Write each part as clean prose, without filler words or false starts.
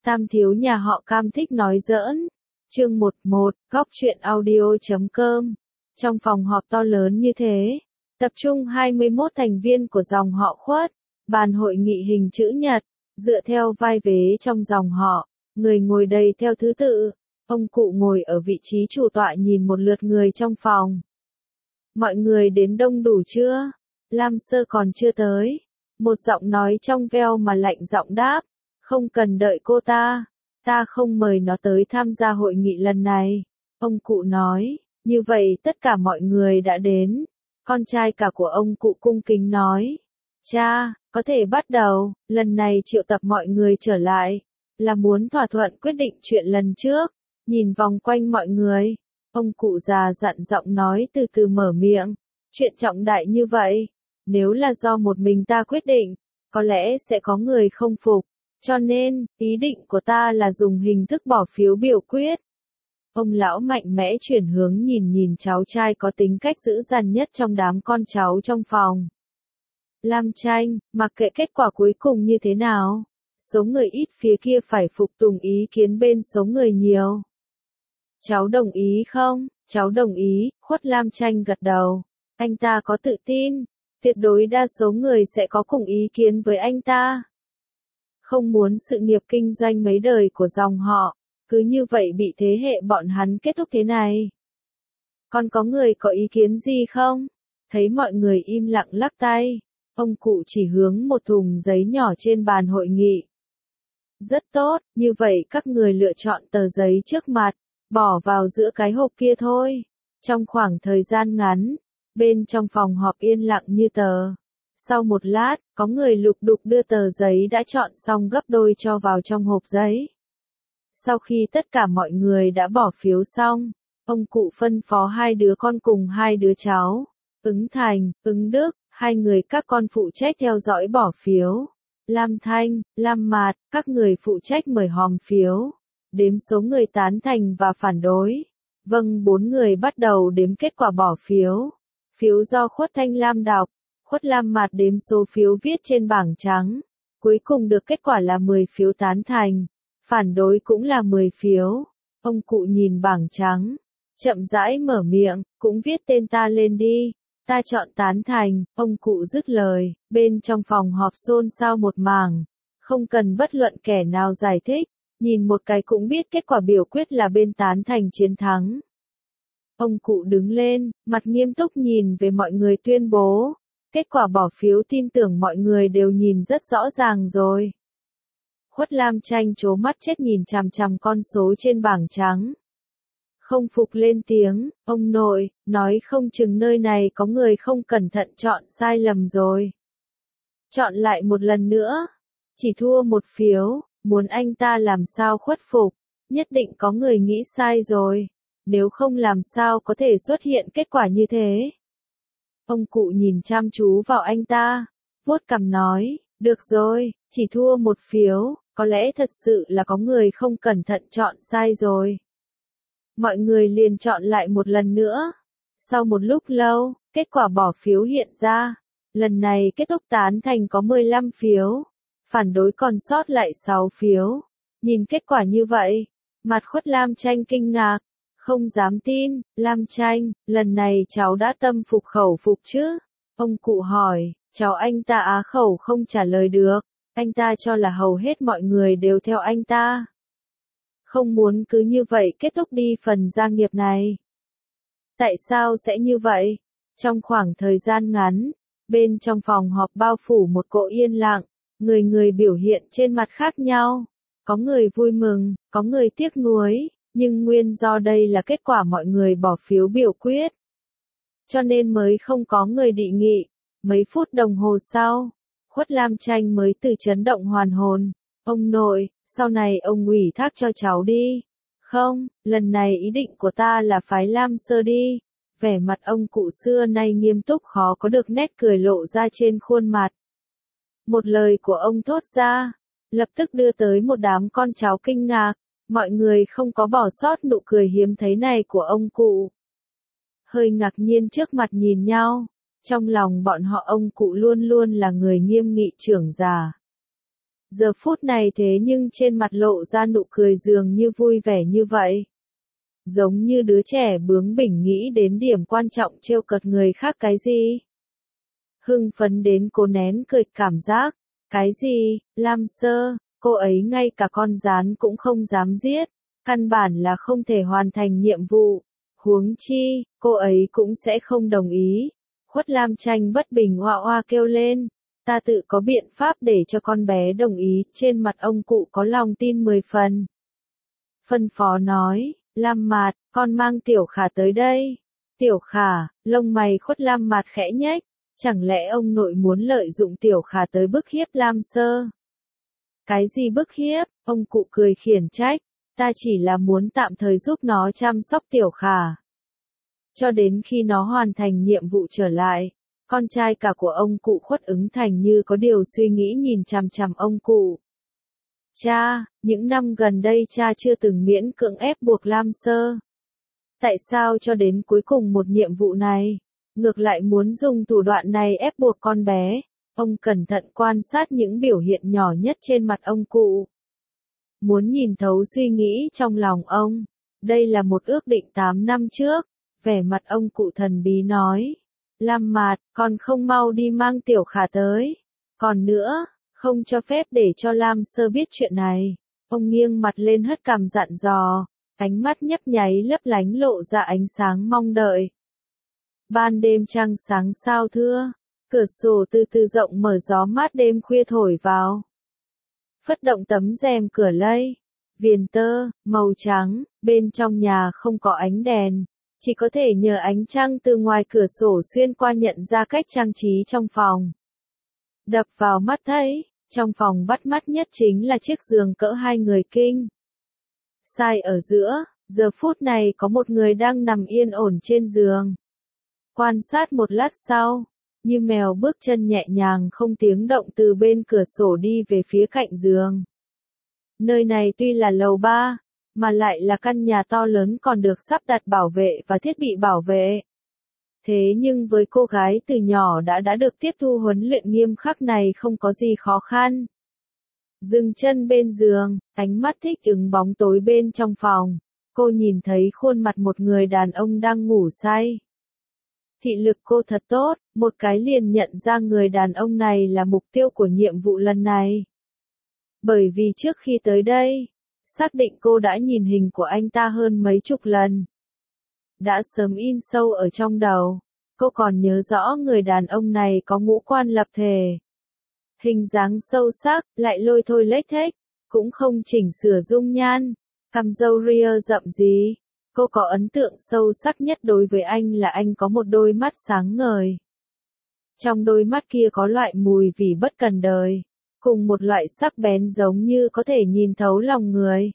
Tam thiếu nhà họ Cam thích nói giỡn. Chương 11, Góc truyện audio.com. Trong phòng họp to lớn như thế, tập trung 21 thành viên của dòng họ Khuất, bàn hội nghị hình chữ nhật, dựa theo vai vế trong dòng họ, người ngồi đầy theo thứ tự. Ông cụ ngồi ở vị trí chủ tọa nhìn một lượt người trong phòng. Mọi người đến đông đủ chưa? Lam Sơ còn chưa tới. Một giọng nói trong veo mà lạnh giọng đáp. Không cần đợi cô ta. Ta không mời nó tới tham gia hội nghị lần này. Ông cụ nói. Như vậy tất cả mọi người đã đến. Con trai cả của ông cụ cung kính nói. Cha, có thể bắt đầu. Lần này triệu tập mọi người trở lại. Là muốn thỏa thuận quyết định chuyện lần trước. Nhìn vòng quanh mọi người. Ông cụ già dặn giọng nói từ từ mở miệng. Chuyện trọng đại như vậy. Nếu là do một mình ta quyết định, có lẽ sẽ có người không phục. Cho nên, ý định của ta là dùng hình thức bỏ phiếu biểu quyết. Ông lão mạnh mẽ chuyển hướng nhìn cháu trai có tính cách dữ dằn nhất trong đám con cháu trong phòng. Lam Tranh, mặc kệ kết quả cuối cùng như thế nào, số người ít phía kia phải phục tùng ý kiến bên số người nhiều. Cháu đồng ý không? Cháu đồng ý, Khuất Lam Tranh gật đầu. Anh ta có tự tin, tuyệt đối đa số người sẽ có cùng ý kiến với anh ta. Không muốn sự nghiệp kinh doanh mấy đời của dòng họ, cứ như vậy bị thế hệ bọn hắn kết thúc thế này. Còn có người có ý kiến gì không? Thấy mọi người im lặng lắc tay, ông cụ chỉ hướng một thùng giấy nhỏ trên bàn hội nghị. Rất tốt, như vậy các người lựa chọn tờ giấy trước mặt, bỏ vào giữa cái hộp kia thôi. Trong khoảng thời gian ngắn, bên trong phòng họp yên lặng như tờ. Sau một lát, có người lục đục đưa tờ giấy đã chọn xong gấp đôi cho vào trong hộp giấy. Sau khi tất cả mọi người đã bỏ phiếu xong, ông cụ phân phó hai đứa con cùng hai đứa cháu, Ứng Thành, Ứng Đức, hai người các con phụ trách theo dõi bỏ phiếu. Lam Thanh, Lam Mạt, các người phụ trách mời hòm phiếu, đếm số người tán thành và phản đối. Vâng, 4 người bắt đầu đếm kết quả bỏ phiếu. Phiếu do Khuất Thanh Lam đọc, Khuất Lam Mạt đếm số phiếu viết trên bảng trắng. Cuối cùng được kết quả là 10 phiếu tán thành, phản đối cũng là 10 phiếu. Ông cụ nhìn bảng trắng, chậm rãi mở miệng, cũng viết tên ta lên đi. Ta chọn tán thành, ông cụ dứt lời, bên trong phòng họp xôn xao một mảng. Không cần bất luận kẻ nào giải thích, nhìn một cái cũng biết kết quả biểu quyết là bên tán thành chiến thắng. Ông cụ đứng lên, mặt nghiêm túc nhìn về mọi người tuyên bố. Kết quả bỏ phiếu tin tưởng mọi người đều nhìn rất rõ ràng rồi. Khuất Lam Tranh trố mắt chết nhìn chằm chằm con số trên bảng trắng. Không phục lên tiếng, ông nội, nói không chừng nơi này có người không cẩn thận chọn sai lầm rồi. Chọn lại một lần nữa. Chỉ thua một phiếu, muốn anh ta làm sao khuất phục, nhất định có người nghĩ sai rồi. Nếu không làm sao có thể xuất hiện kết quả như thế. Ông cụ nhìn chăm chú vào anh ta, vuốt cằm nói, được rồi, chỉ thua một phiếu, có lẽ thật sự là có người không cẩn thận chọn sai rồi. Mọi người liền chọn lại một lần nữa. Sau một lúc lâu, kết quả bỏ phiếu hiện ra. Lần này kết thúc tán thành có 15 phiếu, phản đối còn sót lại 6 phiếu. Nhìn kết quả như vậy, mặt Khuất Lam Tranh kinh ngạc. Không dám tin, Lam Tranh, lần này cháu đã tâm phục khẩu phục chứ? Ông cụ hỏi, cháu anh ta á khẩu không trả lời được, anh ta cho là hầu hết mọi người đều theo anh ta. Không muốn cứ như vậy kết thúc đi phần gia nghiệp này. Tại sao sẽ như vậy? Trong khoảng thời gian ngắn, bên trong phòng họp bao phủ một cỗ yên lặng, người biểu hiện trên mặt khác nhau. Có người vui mừng, có người tiếc nuối. Nhưng nguyên do đây là kết quả mọi người bỏ phiếu biểu quyết. Cho nên mới không có người dị nghị. Mấy phút đồng hồ sau, Khuất Lam Tranh mới từ chấn động hoàn hồn. Ông nội, sau này ông ủy thác cho cháu đi. Không, lần này ý định của ta là phái Lam Sơ đi. Vẻ mặt ông cụ xưa nay nghiêm túc khó có được nét cười lộ ra trên khuôn mặt. Một lời của ông thốt ra, lập tức đưa tới một đám con cháu kinh ngạc. Mọi người không có bỏ sót nụ cười hiếm thấy này của ông cụ. Hơi ngạc nhiên trước mặt nhìn nhau, trong lòng bọn họ ông cụ luôn luôn là người nghiêm nghị trưởng già. giờ phút này thế nhưng trên mặt lộ ra nụ cười dường như vui vẻ như vậy. Giống như đứa trẻ bướng bỉnh nghĩ đến điểm quan trọng trêu cợt người khác cái gì. Hưng phấn đến cô nén cười cảm giác. Cái gì, Lam Sơ, cô ấy ngay cả con gián cũng không dám giết. Căn bản là không thể hoàn thành nhiệm vụ. Huống chi, cô ấy cũng sẽ không đồng ý. Khuất Lam Tranh bất bình oa oa kêu lên. Ta tự có biện pháp để cho con bé đồng ý. Trên mặt ông cụ có lòng tin 10 phần. Phân phó nói, Lam Mạt, con mang Tiểu Khả tới đây. Tiểu Khả, lông mày Khuất Lam Mạt khẽ nhếch. Chẳng lẽ ông nội muốn lợi dụng Tiểu Khả tới bức hiếp Lam Sơ? Cái gì bức hiếp? Ông cụ cười khiển trách. Ta chỉ là muốn tạm thời giúp nó chăm sóc Tiểu Khả. Cho đến khi nó hoàn thành nhiệm vụ trở lại. Con trai cả của ông cụ Khuất Ứng Thành như có điều suy nghĩ nhìn chằm chằm ông cụ. Cha, những năm gần đây cha chưa từng miễn cưỡng ép buộc Lam Sơ. Tại sao cho đến cuối cùng một nhiệm vụ này, ngược lại muốn dùng thủ đoạn này ép buộc con bé? Ông cẩn thận quan sát những biểu hiện nhỏ nhất trên mặt ông cụ. Muốn nhìn thấu suy nghĩ trong lòng ông. Đây là một ước định 8 năm trước. Vẻ mặt ông cụ thần bí nói. Lam Mạt, con không mau đi mang Tiểu Khả tới. Còn nữa, không cho phép để cho Lam Sơ biết chuyện này. Ông nghiêng mặt lên hất cằm dặn dò. Ánh mắt nhấp nháy lấp lánh lộ ra ánh sáng mong đợi. Ban đêm trăng sáng sao thưa. Cửa sổ từ từ rộng mở gió mát đêm khuya thổi vào. Phất động tấm rèm cửa lây. Viền tơ, màu trắng, bên trong nhà không có ánh đèn. Chỉ có thể nhờ ánh trăng từ ngoài cửa sổ xuyên qua nhận ra cách trang trí trong phòng. Đập vào mắt thấy, trong phòng bắt mắt nhất chính là chiếc giường cỡ 2 người king. Sai ở giữa, giờ phút này có một người đang nằm yên ổn trên giường. Quan sát một lát sau, như mèo bước chân nhẹ nhàng không tiếng động từ bên cửa sổ đi về phía cạnh giường. Nơi này tuy là lầu 3, mà lại là căn nhà to lớn còn được sắp đặt bảo vệ và thiết bị bảo vệ. Thế nhưng với cô gái từ nhỏ đã được tiếp thu huấn luyện nghiêm khắc này không có gì khó khăn. Dừng chân bên giường, ánh mắt thích ứng bóng tối bên trong phòng. Cô nhìn thấy khuôn mặt một người đàn ông đang ngủ say. Thị lực cô thật tốt, một cái liền nhận ra người đàn ông này là mục tiêu của nhiệm vụ lần này. Bởi vì trước khi tới đây, xác định cô đã nhìn hình của anh ta hơn mấy chục lần. Đã sớm in sâu ở trong đầu. Cô còn nhớ rõ người đàn ông này có ngũ quan lập thể. Hình dáng sâu sắc, lại lôi thôi lếch thếch, cũng không chỉnh sửa dung nhan, cằm râu ria rậm gì. Cô có ấn tượng sâu sắc nhất đối với anh là anh có một đôi mắt sáng ngời. Trong đôi mắt kia có loại mùi vì bất cần đời, cùng một loại sắc bén giống như có thể nhìn thấu lòng người.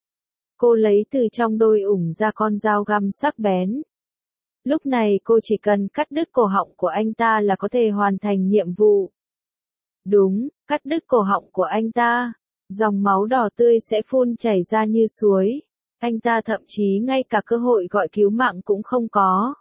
Cô lấy từ trong đôi ủng ra con dao găm sắc bén. Lúc này cô chỉ cần cắt đứt cổ họng của anh ta là có thể hoàn thành nhiệm vụ. Đúng, cắt đứt cổ họng của anh ta, dòng máu đỏ tươi sẽ phun chảy ra như suối. Anh ta thậm chí ngay cả cơ hội gọi cứu mạng cũng không có.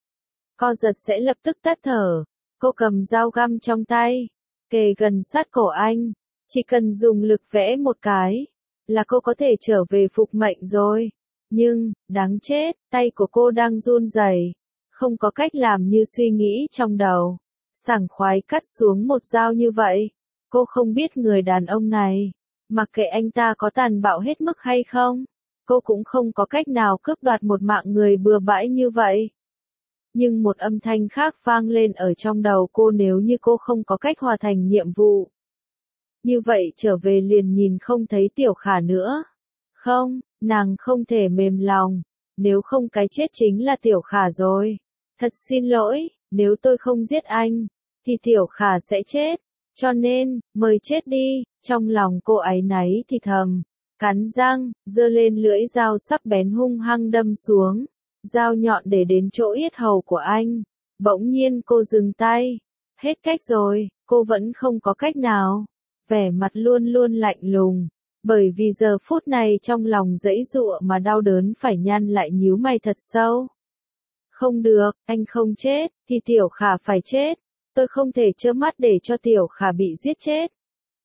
Co giật sẽ lập tức tắt thở. Cô cầm dao găm trong tay, kề gần sát cổ anh. Chỉ cần dùng lực vẽ một cái, là cô có thể trở về phục mệnh rồi. Nhưng, đáng chết, tay của cô đang run rẩy, không có cách làm như suy nghĩ trong đầu. Sảng khoái cắt xuống một dao như vậy. Cô không biết người đàn ông này, mặc kệ anh ta có tàn bạo hết mức hay không, cô cũng không có cách nào cướp đoạt một mạng người bừa bãi như vậy. Nhưng một âm thanh khác vang lên ở trong đầu cô, nếu như cô không có cách hoàn thành nhiệm vụ. Như vậy trở về liền nhìn không thấy Tiểu Khả nữa. Không, nàng không thể mềm lòng. Nếu không cái chết chính là Tiểu Khả rồi. Thật xin lỗi, nếu tôi không giết anh, thì Tiểu Khả sẽ chết. Cho nên, mời chết đi. Trong lòng cô áy náy thì thầm. Cắn răng, giơ lên lưỡi dao sắc bén hung hăng đâm xuống. Dao nhọn để đến chỗ yết hầu của anh. Bỗng nhiên cô dừng tay. Hết cách rồi, cô vẫn không có cách nào. Vẻ mặt luôn luôn lạnh lùng. Bởi vì giờ phút này trong lòng giãy giụa mà đau đớn phải nhăn lại nhíu mày thật sâu. Không được, anh không chết, thì Tiểu Khả phải chết. Tôi không thể trơ mắt để cho Tiểu Khả bị giết chết.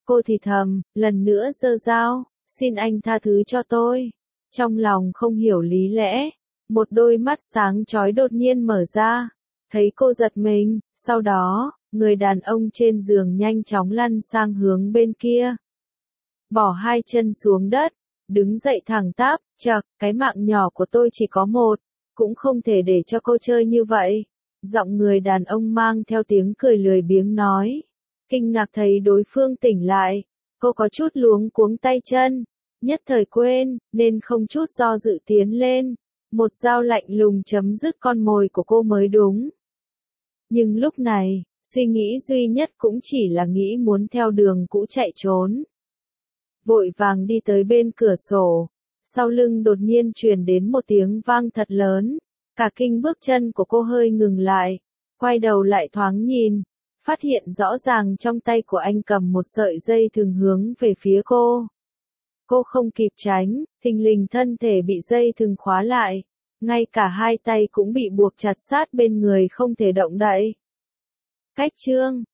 Cô thì thầm, lần nữa giơ dao, xin anh tha thứ cho tôi. Trong lòng không hiểu lý lẽ, một đôi mắt sáng chói đột nhiên mở ra, thấy cô giật mình, sau đó, người đàn ông trên giường nhanh chóng lăn sang hướng bên kia. Bỏ hai chân xuống đất, đứng dậy thẳng tắp, chậc, cái mạng nhỏ của tôi chỉ có một, cũng không thể để cho cô chơi như vậy. Giọng người đàn ông mang theo tiếng cười lười biếng nói. Kinh ngạc thấy đối phương tỉnh lại, cô có chút luống cuống tay chân, nhất thời quên, nên không chút do dự tiến lên. Một dao lạnh lùng chấm dứt con mồi của cô mới đúng. Nhưng lúc này, suy nghĩ duy nhất cũng chỉ là nghĩ muốn theo đường cũ chạy trốn. Vội vàng đi tới bên cửa sổ, sau lưng đột nhiên truyền đến một tiếng vang thật lớn, cả kinh bước chân của cô hơi ngừng lại, quay đầu lại thoáng nhìn, phát hiện rõ ràng trong tay của anh cầm một sợi dây thừng hướng về phía cô. Cô không kịp tránh, thình lình thân thể bị dây thừng khóa lại, ngay cả hai tay cũng bị buộc chặt sát bên người không thể động đậy. Cách chương